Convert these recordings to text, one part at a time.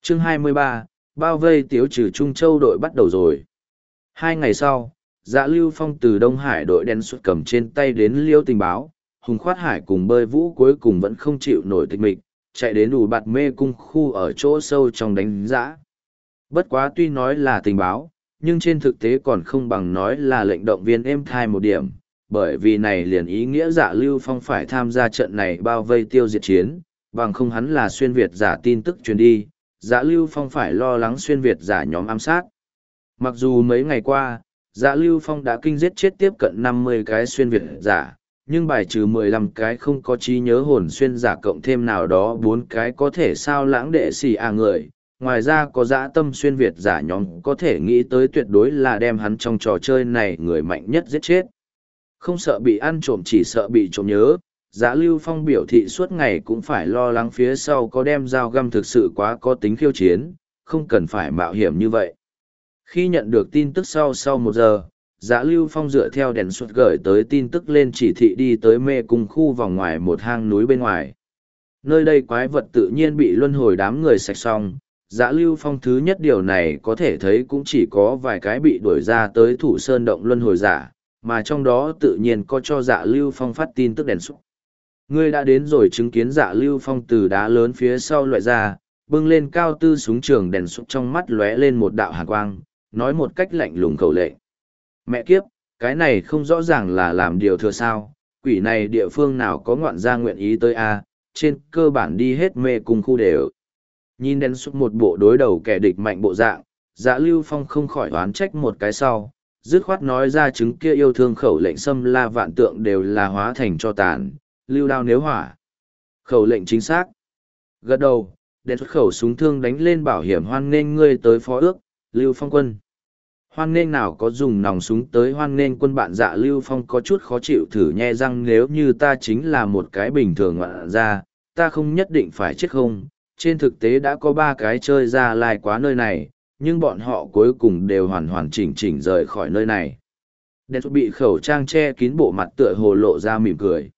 Chương 23, bao vây tiếu trừ Trung Châu đội bắt đầu rồi. 2 ngày sau, Dạ Lưu Phong từ Đông Hải đội đen xuất cầm trên tay đến Liêu tình báo, Hùng Khoát Hải cùng Bơi Vũ cuối cùng vẫn không chịu nổi tịch mịch, chạy đến đủ bạt mê cung khu ở chỗ sâu trong đánh giã. Bất quá tuy nói là tình báo, nhưng trên thực tế còn không bằng nói là lệnh động viên êm thai một điểm, bởi vì này liền ý nghĩa Dạ Lưu Phong phải tham gia trận này bao vây tiêu diệt chiến, bằng không hắn là xuyên Việt giả tin tức truyền đi, Dạ Lưu Phong phải lo lắng xuyên Việt giả nhóm ám sát. Mặc dù mấy ngày qua, Dạ Lưu Phong đã kinh giết chết tiếp cận 50 cái xuyên Việt giả, nhưng bài trừ 15 cái không có trí nhớ hồn xuyên giả cộng thêm nào đó 4 cái có thể sao lãng đệ xì người. Ngoài ra có dã tâm xuyên Việt giả nhóm có thể nghĩ tới tuyệt đối là đem hắn trong trò chơi này người mạnh nhất giết chết. Không sợ bị ăn trộm chỉ sợ bị trộm nhớ, Dạ Lưu Phong biểu thị suốt ngày cũng phải lo lắng phía sau có đem dao găm thực sự quá có tính khiêu chiến, không cần phải mạo hiểm như vậy. Khi nhận được tin tức sau 1 giờ, Dạ Lưu Phong dựa theo đèn suất gửi tới tin tức lên chỉ thị đi tới mê cung khu vòng ngoài một hang núi bên ngoài. Nơi đây quái vật tự nhiên bị luân hồi đám người sạch xong, Dạ Lưu Phong thứ nhất điều này có thể thấy cũng chỉ có vài cái bị đuổi ra tới thủ sơn động luân hồi giả, mà trong đó tự nhiên có cho Dạ Lưu Phong phát tin tức đèn suất. Ngươi đã đến rồi, chứng kiến Dạ Lưu Phong từ đá lớn phía sau loại ra, bưng lên cao tư súng trường đèn suất trong mắt lóe lên một đạo hàn quang, nói một cách lạnh lùng khẩu lệnh. Mẹ kiếp, cái này không rõ ràng là làm điều thừa sao, quỷ này địa phương nào có ngoạn gia nguyện ý tới a, trên cơ bản đi hết mê cung khu đều. Nhìn đen suốt một bộ đối đầu kẻ địch mạnh bộ dạng, Dạ Lưu Phong không khỏi oán trách một cái sau, dứt khoát nói ra chứng kia yêu thương khẩu lệnh xâm la vạn tượng đều là hóa thành cho tàn, lưu đao nếu hỏa. Khẩu lệnh chính xác. Gật đầu, đen xuất khẩu súng thương đánh lên bảo hiểm hoan nghênh ngươi tới phó ước, Lưu Phong quân. Hoan nghênh nào có dùng nòng súng tới hoan nghênh quân bạn. Dạ Lưu Phong có chút khó chịu thử nhe răng, nếu như ta chính là một cái bình thường ngoạn ra, ta không nhất định phải chết không. Trên thực tế đã có 3 cái chơi ra lai quá nơi này, nhưng bọn họ cuối cùng đều hoàn hoàn chỉnh rời khỏi nơi này. Đen bị khẩu trang che kín bộ mặt tựa hồ lộ ra mỉm cười.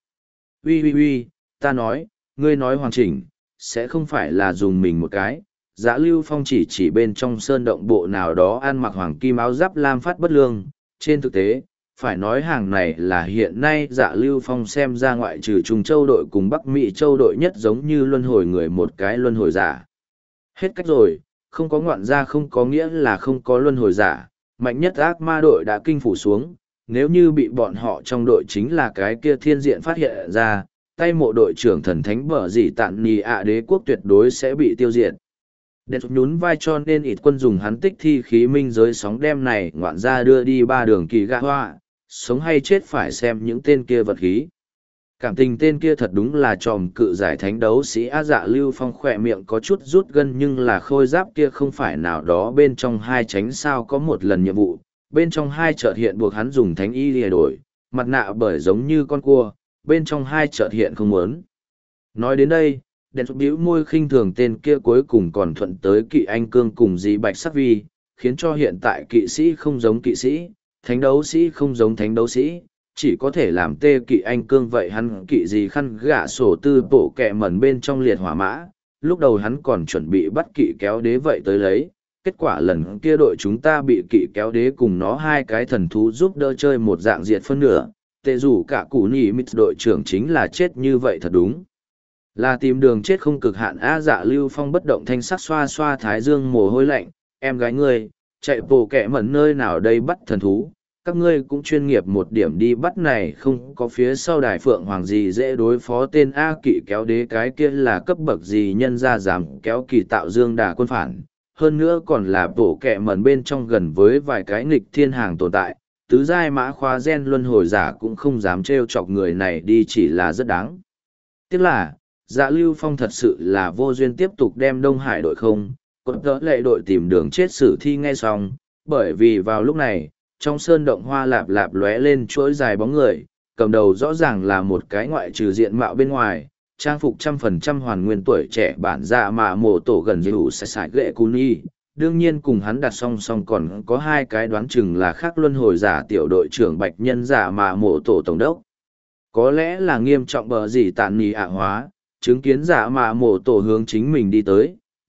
Uy, ta nói, ngươi nói hoàn chỉnh, sẽ không phải là dùng mình một cái. Dạ Lưu Phong chỉ bên trong sơn động bộ nào đó ăn mặc hoàng kim áo giáp lam phát bất lương. Trên thực tế, phải nói hàng này là hiện nay Dạ Lưu Phong xem ra ngoại trừ Trung Châu đội cùng Bắc Mỹ Châu đội nhất giống như luân hồi người một cái luân hồi giả. Hết cách rồi, không có ngoạn gia không có nghĩa là không có luân hồi giả, mạnh nhất ác ma đội đã kinh phủ xuống, nếu như bị bọn họ trong đội chính là cái kia thiên diện phát hiện ra, tay mộ đội trưởng thần thánh bở gì tạn nì ạ đế quốc tuyệt đối sẽ bị tiêu diệt. Đen nhún vai cho nên ít quân dùng hắn tích thi khí minh giới sóng đem này ngoạn ra đưa đi 3 đường kỳ gạ hoa, sống hay chết phải xem những tên kia vật khí. Cảm tình tên kia thật đúng là tròm cự giải thánh đấu sĩ á. Dạ Lưu Phong khỏe miệng có chút rút gân, nhưng là khôi giáp kia không phải nào đó bên trong 2 tránh sao có một lần nhiệm vụ, bên trong 2 chợt hiện buộc hắn dùng thánh y lìa đổi, mặt nạ bởi giống như con cua, bên trong 2 chợt hiện không muốn. Nói đến đây, đèn chụp bĩu môi khinh thường tên kia cuối cùng còn thuận tới kỵ anh cương cùng dì bạch sắc vi, khiến cho hiện tại kỵ sĩ không giống kỵ sĩ, thánh đấu sĩ không giống thánh đấu sĩ, chỉ có thể làm tê kỵ anh cương. Vậy hắn kỵ gì khăn gạ sổ tư bộ kẹ mẩn bên trong liệt hỏa mã, lúc đầu hắn còn chuẩn bị bắt kỵ kéo đế vậy tới lấy, kết quả lần kia đội chúng ta bị kỵ kéo đế cùng nó 2 cái thần thú giúp đỡ chơi một dạng diệt phân nửa, tệ rủ cả củ nhì mít đội trưởng chính là chết như vậy thật đúng. Là tìm đường chết không cực hạn á. Dạ Lưu Phong bất động thanh sắc xoa xoa thái dương mồ hôi lạnh, em gái ngươi, chạy bộ kẹ mẩn nơi nào đây bắt thần thú, các ngươi cũng chuyên nghiệp một điểm đi bắt này, không có phía sau đài phượng hoàng gì dễ đối phó. Tên A kỵ kéo đế cái kia là cấp bậc gì nhân ra dám kéo kỳ tạo dương đà quân phản, hơn nữa còn là bộ kẹ mẩn bên trong gần với vài cái nghịch thiên hàng tồn tại, tứ giai mã khóa gen luân hồi giả cũng không dám trêu chọc người này đi, chỉ là rất đáng tiếc là Dạ Lưu Phong thật sự là vô duyên tiếp tục đem Đông Hải đội không, còn đỡ lệ đội tìm đường chết sử thi nghe xong, bởi vì vào lúc này, trong sơn động hoa lạp lạp lóe lên chuỗi dài bóng người, cầm đầu rõ ràng là một cái ngoại trừ diện mạo bên ngoài, trang phục 100% hoàn nguyên tuổi trẻ bản dạ mà mổ tổ gần như sẽ sải ghệ cú nhi. Đương nhiên cùng hắn đặt song song còn có 2 cái đoán chừng là khác luân hồi giả tiểu đội trưởng bạch nhân giả mà mổ tổ tổng đốc. Có lẽ là nghiêm trọng bờ gì tàn nì ạ hóa, chứng kiến giả mà mổ tổ hướng chính mình đi tới,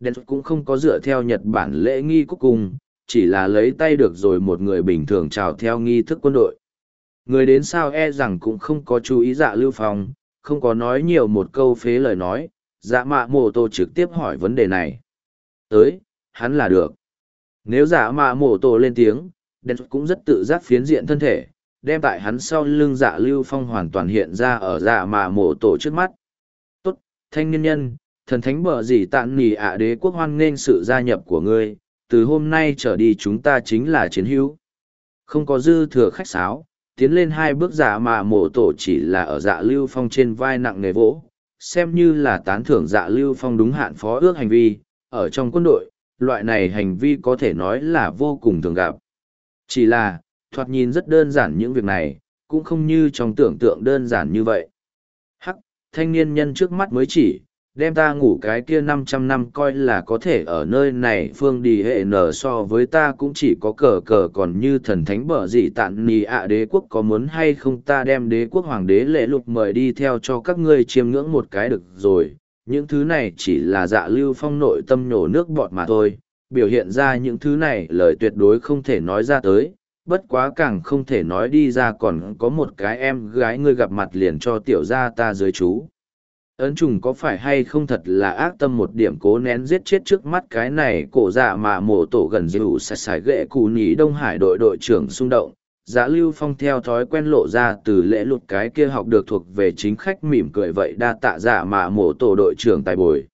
Đen cũng không có dựa theo Nhật Bản lễ nghi cúc cung, chỉ là lấy tay được rồi một người bình thường chào theo nghi thức quân đội. Người đến sao e rằng cũng không có chú ý Dạ Lưu Phong, không có nói nhiều một câu phế lời nói, Dạ Mạ Mộ Tổ trực tiếp hỏi vấn đề này. Tới, hắn là được. Nếu Dạ Mạ Mộ Tổ lên tiếng, Đen cũng rất tự giác phiến diện thân thể, đem tại hắn sau lưng Dạ Lưu Phong hoàn toàn hiện ra ở Dạ Mạ Mộ Tổ trước mắt. Tốt, thanh niên nhân, thần thánh bờ gì tạn nỉ ạ đế quốc hoan nghênh sự gia nhập của ngươi, từ hôm nay trở đi chúng ta chính là chiến hữu. Không có dư thừa khách sáo, tiến lên hai bước Dạ Mạ Mộ Tổ chỉ là ở Dạ Lưu Phong trên vai nặng nề vỗ, xem như là tán thưởng Dạ Lưu Phong đúng hạn phó ước hành vi, ở trong quân đội, loại này hành vi có thể nói là vô cùng thường gặp. Chỉ là, thoạt nhìn rất đơn giản những việc này, cũng không như trong tưởng tượng đơn giản như vậy. Hắc, thanh niên nhân trước mắt mới chỉ, đem ta ngủ cái kia 500 năm coi là có thể ở nơi này phương đi hệ nở so với ta cũng chỉ có cờ cờ còn như thần thánh bở gì tạn nì ạ đế quốc có muốn hay không ta đem đế quốc hoàng đế lệ lục mời đi theo cho các ngươi chiêm ngưỡng một cái được rồi. Những thứ này chỉ là Dạ Lưu Phong nội tâm nhổ nước bọt mà thôi, biểu hiện ra những thứ này lời tuyệt đối không thể nói ra tới, bất quá càng không thể nói đi ra còn có một cái em gái ngươi gặp mặt liền cho tiểu gia ta dưới chú. Ấn trùng có phải hay không thật là ác tâm một điểm cố nén giết chết trước mắt cái này cổ dạ mà mổ tổ gần dịu sạch sải ghệ cù nhí Đông Hải đội đội trưởng xung động. Dạ Lưu Phong theo thói quen lộ ra từ lễ lụt cái kia học được thuộc về chính khách mỉm cười vậy đa tạ dạ mà mổ tổ đội trưởng tài bồi.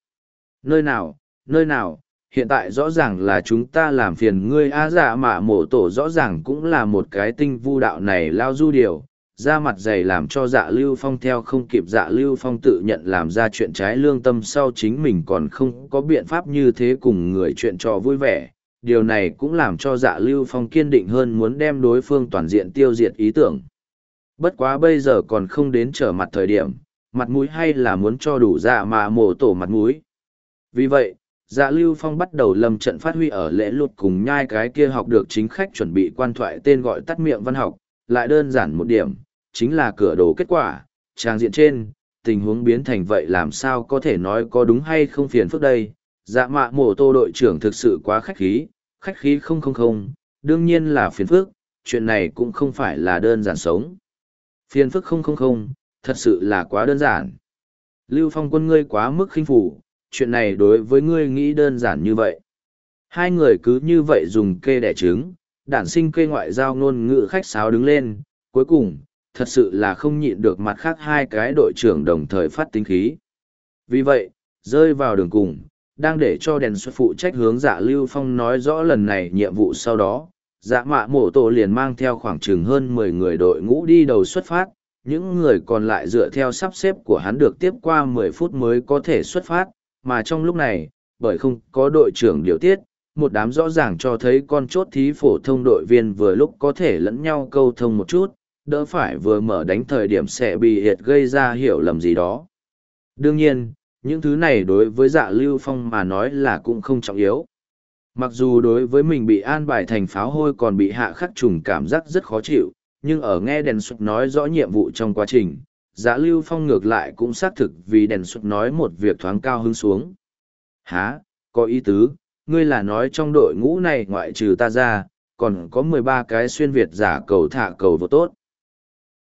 Nơi nào, hiện tại rõ ràng là chúng ta làm phiền ngươi a dạ mà mổ tổ rõ ràng cũng là một cái tinh vu đạo này lao du điều. Ra mặt dày làm cho Dạ Lưu Phong theo không kịp Dạ Lưu Phong tự nhận làm ra chuyện trái lương tâm sau chính mình còn không có biện pháp như thế cùng người chuyện trò vui vẻ. Điều này cũng làm cho Dạ Lưu Phong kiên định hơn muốn đem đối phương toàn diện tiêu diệt ý tưởng. Bất quá bây giờ còn không đến trở mặt thời điểm, mặt mũi hay là muốn cho đủ dạ mà mổ tổ mặt mũi. Vì vậy, Dạ Lưu Phong bắt đầu lâm trận phát huy ở lễ lụt cùng nhai cái kia học được chính khách chuẩn bị quan thoại tên gọi tắt miệng văn học, lại đơn giản một điểm. Chính là cửa đồ kết quả, trang diện trên, tình huống biến thành vậy làm sao có thể nói có đúng hay không phiền phức đây. Dạ mạ mổ tô đội trưởng thực sự quá khách khí không, đương nhiên là phiền phức, chuyện này cũng không phải là đơn giản sống. Phiền phức không, thật sự là quá đơn giản. Lưu Phong quân ngươi quá mức khinh phủ, chuyện này đối với ngươi nghĩ đơn giản như vậy. Hai người cứ như vậy dùng kê đẻ trứng, đản sinh kê ngoại giao ngôn ngữ khách sáo đứng lên, cuối cùng thật sự là không nhịn được mặt khác hai cái đội trưởng đồng thời phát tính khí. Vì vậy, rơi vào đường cùng, đang để cho đèn xuất phụ trách hướng Dạ Lưu Phong nói rõ lần này nhiệm vụ sau đó, Dạ mạ mổ tổ liền mang theo khoảng chừng hơn 10 người đội ngũ đi đầu xuất phát, những người còn lại dựa theo sắp xếp của hắn được tiếp qua 10 phút mới có thể xuất phát, mà trong lúc này, bởi không có đội trưởng điều tiết, một đám rõ ràng cho thấy con chốt thí phổ thông đội viên vừa lúc có thể lẫn nhau câu thông một chút, đỡ phải vừa mở đánh thời điểm sẽ bị hiệt gây ra hiểu lầm gì đó. Đương nhiên, những thứ này đối với Dạ Lưu Phong mà nói là cũng không trọng yếu. Mặc dù đối với mình bị an bài thành pháo hôi còn bị hạ khắc trùng cảm giác rất khó chịu, nhưng ở nghe đèn xuất nói rõ nhiệm vụ trong quá trình, Dạ Lưu Phong ngược lại cũng xác thực vì đèn xuất nói một việc thoáng cao hứng xuống. Hả, có ý tứ, ngươi là nói trong đội ngũ này ngoại trừ ta ra, còn có 13 cái xuyên Việt giả cầu thả cầu vô tốt.